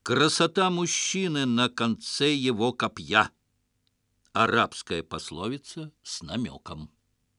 Красота мужчины на конце его копья. Арабская пословица с намеком.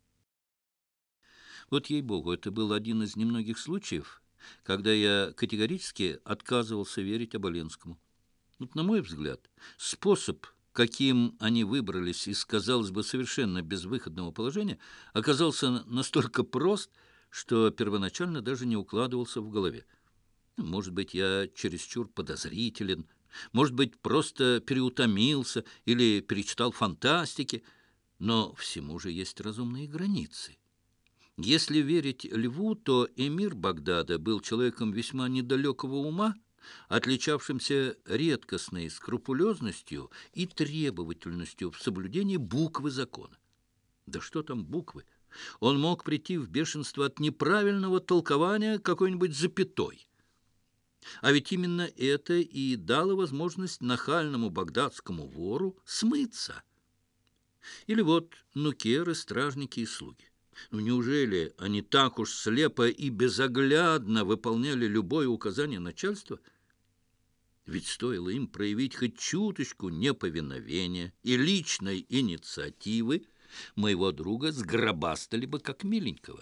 Вот ей-богу, это был один из немногих случаев, когда я категорически отказывался верить Оболенскому. Вот, на мой взгляд, способ, каким они выбрались из, казалось бы, совершенно безвыходного положения, оказался настолько прост, что первоначально даже не укладывался в голове. Может быть, я чересчур подозрителен, может быть, просто переутомился или перечитал фантастики, но всему же есть разумные границы. Если верить Льву, то эмир Багдада был человеком весьма недалекого ума, отличавшимся редкостной скрупулезностью и требовательностью в соблюдении буквы закона. Да что там буквы? Он мог прийти в бешенство от неправильного толкования какой-нибудь запятой. А ведь именно это и дало возможность нахальному багдадскому вору смыться. Или вот нукеры, стражники и слуги. Ну, неужели они так уж слепо и безоглядно выполняли любое указание начальства? Ведь стоило им проявить хоть чуточку неповиновения и личной инициативы, моего друга сгробастали бы как миленького.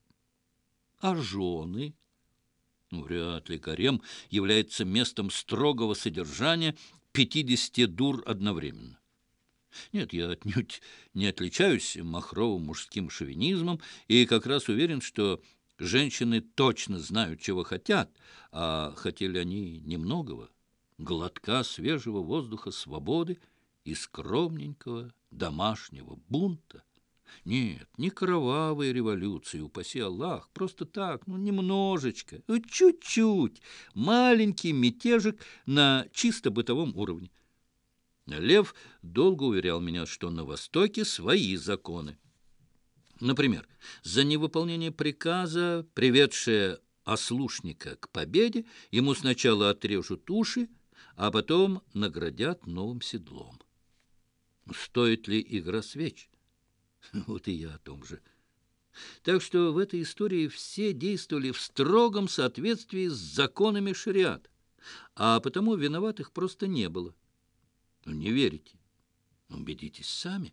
А жены? Вряд ли гарем является местом строгого содержания 50 дур одновременно. Нет, я отнюдь не отличаюсь махровым мужским шовинизмом и как раз уверен, что женщины точно знают, чего хотят, а хотели они немногого, глотка свежего воздуха свободы и скромненького домашнего бунта. Нет, не кровавой революции, упаси Аллах, просто так, немножечко, чуть-чуть, маленький мятежик на чисто бытовом уровне. Лев долго уверял меня, что на Востоке свои законы. Например, за невыполнение приказа, приведшее ослушника к победе, ему сначала отрежут уши, а потом наградят новым седлом. Стоит ли игра свеч? Вот и я о том же. Так что в этой истории все действовали в строгом соответствии с законами шариата, а потому виноватых просто не было. Не верите? Убедитесь сами.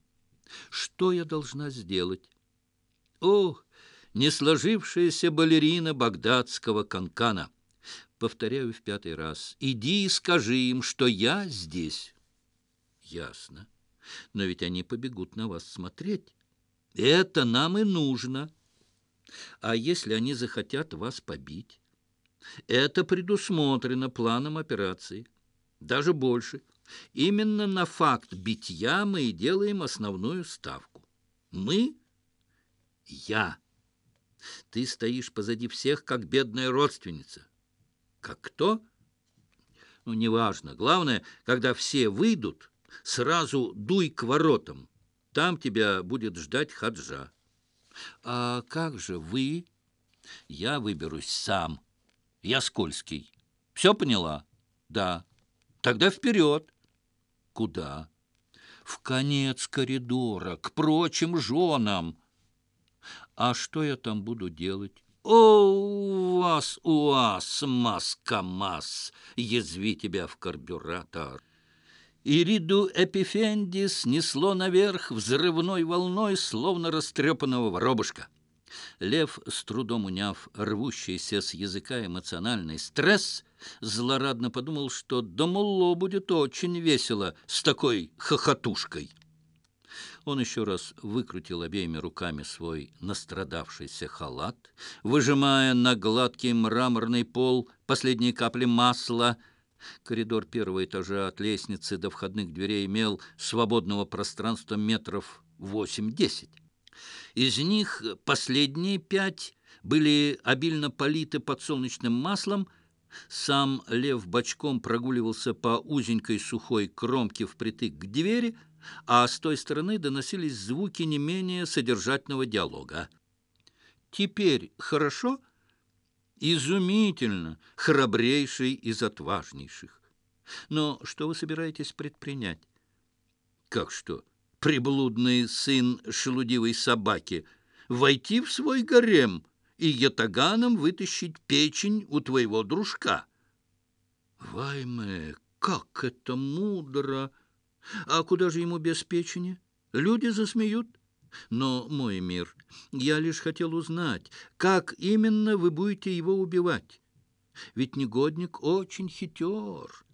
Что я должна сделать? Ох, не сложившаяся балерина багдадского канкана. Повторяю в 5-й раз. Иди и скажи им, что я здесь. Ясно. Но ведь они побегут на вас смотреть. Это нам и нужно. А если они захотят вас побить? Это предусмотрено планом операции. Даже больше. Именно на факт битья мы и делаем основную ставку. Мы? Я. Ты стоишь позади всех, как бедная родственница. Как кто? Неважно. Главное, когда все выйдут, сразу дуй к воротам. Там тебя будет ждать хаджа. А как же вы? Я выберусь сам. Я скользкий. Все поняла? Да. Тогда вперед. Куда? В конец коридора, к прочим женам. А что я там буду делать? О, у вас, мас-камаз, язви тебя в карбюратор. Ириду Эпифенди снесло наверх взрывной волной, словно растрепанного воробушка. Лев, с трудом уняв рвущийся с языка эмоциональный стресс, злорадно подумал, что Дамулло будет очень весело с такой хохотушкой. Он еще раз выкрутил обеими руками свой настрадавшийся халат, выжимая на гладкий мраморный пол последние капли масла. Коридор 1-го этажа от лестницы до входных дверей имел свободного пространства метров 8-10. Из них последние 5 были обильно политы подсолнечным маслом. Сам Лев бочком прогуливался по узенькой сухой кромке впритык к двери, а с той стороны доносились звуки не менее содержательного диалога. «Теперь хорошо?» «Изумительно, храбрейший из отважнейших. Но что вы собираетесь предпринять?» «Как что? Приблудный сын шелудивой собаки, войти в свой гарем и ятаганом вытащить печень у твоего дружка». Вайме, как это мудро! А куда же ему без печени? Люди засмеют. Но, мой мир, я лишь хотел узнать, как именно вы будете его убивать. Ведь негодник очень хитер.